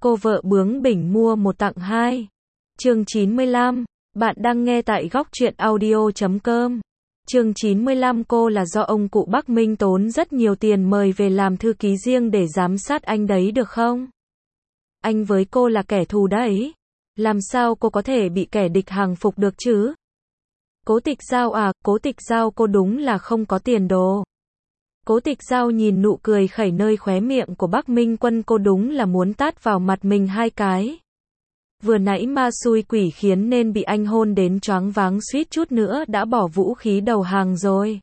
Cô vợ bướng bỉnh mua một tặng hai. Chương 95. Bạn đang nghe tại góc truyện audio.com. Chương 95. Cô là do ông cụ Bắc Minh tốn rất nhiều tiền mời về làm thư ký riêng để giám sát anh đấy được không? Anh với cô là kẻ thù đấy. Làm sao cô có thể bị kẻ địch hàng phục được chứ? Cố Tịch Giao à, Cố Tịch Giao cô đúng là không có tiền đồ. Cố Tịch Giao nhìn nụ cười khẩy nơi khóe miệng của Bắc Minh Quân, cô đúng là muốn tát vào mặt mình hai cái. Vừa nãy ma xui quỷ khiến nên bị anh hôn đến choáng váng suýt chút nữa đã bỏ vũ khí đầu hàng rồi.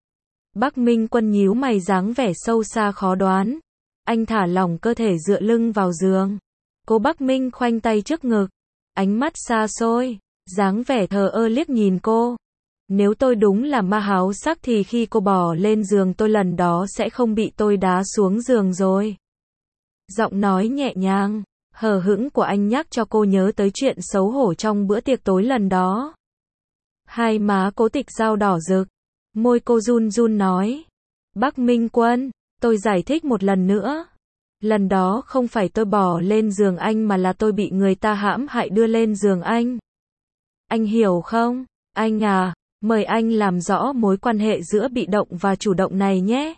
Bắc Minh Quân nhíu mày dáng vẻ sâu xa khó đoán. Anh thả lỏng cơ thể dựa lưng vào giường. Cô Bắc Minh khoanh tay trước ngực. Ánh mắt xa xôi, dáng vẻ thờ ơ liếc nhìn cô. Nếu tôi đúng là ma háo sắc thì khi cô bò lên giường tôi lần đó sẽ không bị tôi đá xuống giường rồi. Giọng nói nhẹ nhàng, hờ hững của anh nhắc cho cô nhớ tới chuyện xấu hổ trong bữa tiệc tối lần đó. Hai má Cố Tịch Giao đỏ rực, môi cô run run nói. Bắc Minh Quân, tôi giải thích một lần nữa. Lần đó không phải tôi bò lên giường anh mà là tôi bị người ta hãm hại đưa lên giường anh. Anh hiểu không? Anh à, mời anh làm rõ mối quan hệ giữa bị động và chủ động này nhé.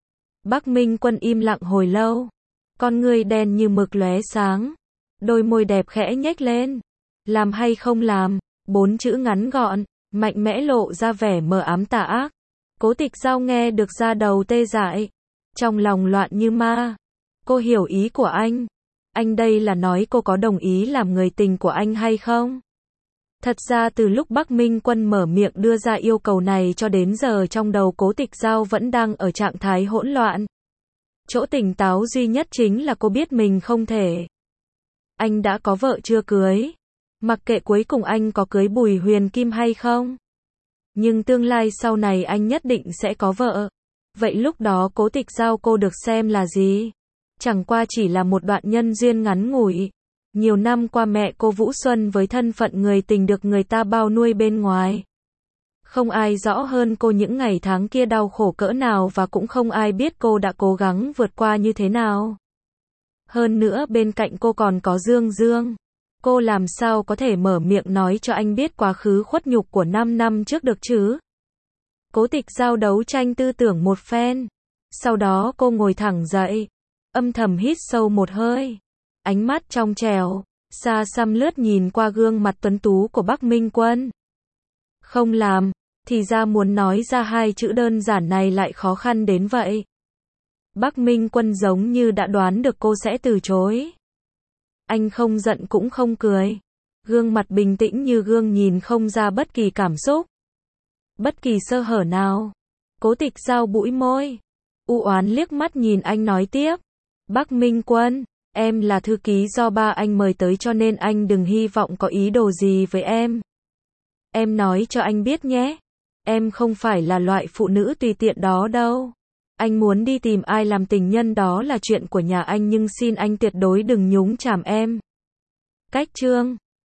Bắc Minh Quân im lặng hồi lâu. Con ngươi đen như mực lóe sáng. Đôi môi đẹp khẽ nhếch lên. Làm hay không làm? 4 chữ ngắn gọn, mạnh mẽ lộ ra vẻ mờ ám tà ác. Cố Tịch Giao nghe được da đầu tê dại. Trong lòng loạn như ma. Cô hiểu ý của anh. Anh đây là nói cô có đồng ý làm người tình của anh hay không? Thật ra từ lúc Bắc Minh Quân mở miệng đưa ra yêu cầu này cho đến giờ trong đầu Cố Tịch Giao vẫn đang ở trạng thái hỗn loạn. Chỗ tỉnh táo duy nhất chính là cô biết mình không thể. Anh đã có vợ chưa cưới? Mặc kệ cuối cùng anh có cưới Bùi Huyền Kim hay không? Nhưng tương lai sau này anh nhất định sẽ có vợ. Vậy lúc đó Cố Tịch Giao cô được xem là gì? Chẳng qua chỉ là một đoạn nhân duyên ngắn ngủi. Nhiều năm qua mẹ cô Vũ Xuân với thân phận người tình được người ta bao nuôi bên ngoài. Không ai rõ hơn cô những ngày tháng kia đau khổ cỡ nào và cũng không ai biết cô đã cố gắng vượt qua như thế nào. Hơn nữa bên cạnh cô còn có Dương Dương. Cô làm sao có thể mở miệng nói cho anh biết quá khứ khuất nhục của 5 năm trước được chứ? Cố Tịch Giao đấu tranh tư tưởng một phen. Sau đó cô ngồi thẳng dậy. Âm thầm hít sâu một hơi. Ánh mắt trong trẻo, xa xăm lướt nhìn qua gương mặt tuấn tú của Bắc Minh Quân. Không làm, thì ra muốn nói ra hai chữ đơn giản này lại khó khăn đến vậy. Bắc Minh Quân giống như đã đoán được cô sẽ từ chối. Anh không giận cũng không cười. Gương mặt bình tĩnh như gương nhìn không ra bất kỳ cảm xúc. Bất kỳ sơ hở nào. Cố Tịch Giao bũi môi. U oán liếc mắt nhìn anh nói tiếp. Bắc Minh Quân, em là thư ký do ba anh mời tới cho nên anh đừng hy vọng có ý đồ gì với em. Em nói cho anh biết nhé. Em không phải là loại phụ nữ tùy tiện đó đâu. Anh muốn đi tìm ai làm tình nhân đó là chuyện của nhà anh nhưng xin anh tuyệt đối đừng nhúng chàm em. Cách chương